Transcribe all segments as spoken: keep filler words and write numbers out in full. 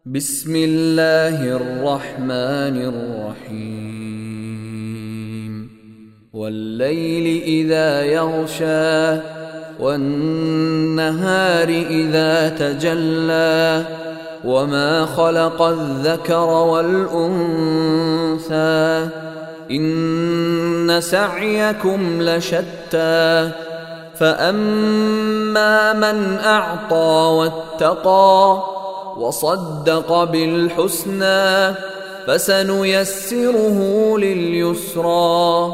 بسم الله الرحمن الرحيم والليل إذا يغشى والنهار إذا تجلى وما خلق الذكر والأنثى إن سعيكم لشتى فأما من أعطى واتقى وصدق بالحسنى فسنيسره لليسرى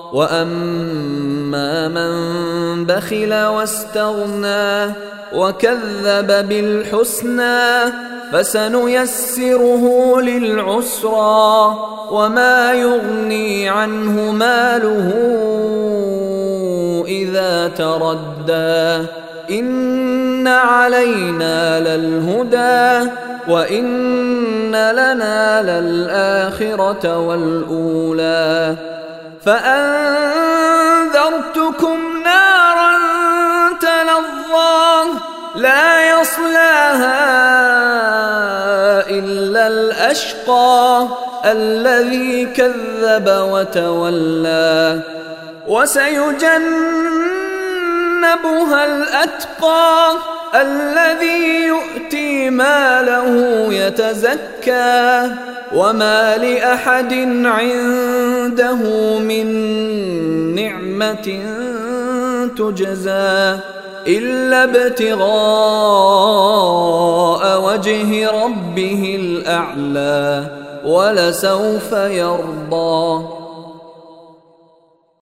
وأما من بخل واستغنى وكذب بالحسنى فسنيسره للعسرى وما يغني عنه ماله إذا تردى إن علينا للهدى وإن لنا للآخرة والأولى فأنذرتكم نارا تلظى لا يصلاها إلا الأشقى الذي كذب وتولى وسيجنبها الأتقى الذي يؤتي ماله يتزكى وما لأحد عنده من نعمة تجزى إلا ابتغاء وجه ربه الأعلى ولسوف يرضى.